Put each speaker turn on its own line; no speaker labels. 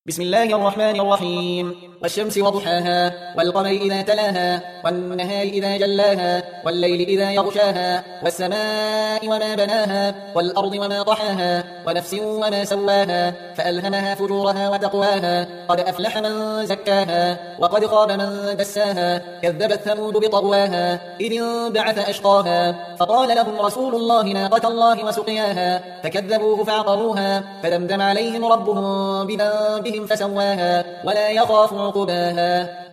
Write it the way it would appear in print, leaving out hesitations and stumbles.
بسم الله الرحمن الرحيم. والشمس وضحاها والقمر إذا تلاها والنهار إذا جلاها والليل إذا يغشاها والسماء وما بناها والأرض وما طحاها ونفس وما سواها فألهمها فجورها وتقواها قد أفلح من زكاها وقد خاب من دساها كذبت ثمود بطغواها إذ انبعث أشقاها فقال لهم رسول الله ناقة الله وسقياها فكذبوه فعقروها فدمدم عليهم ربهم بذنبهم فسواها ولا يخاف عقباها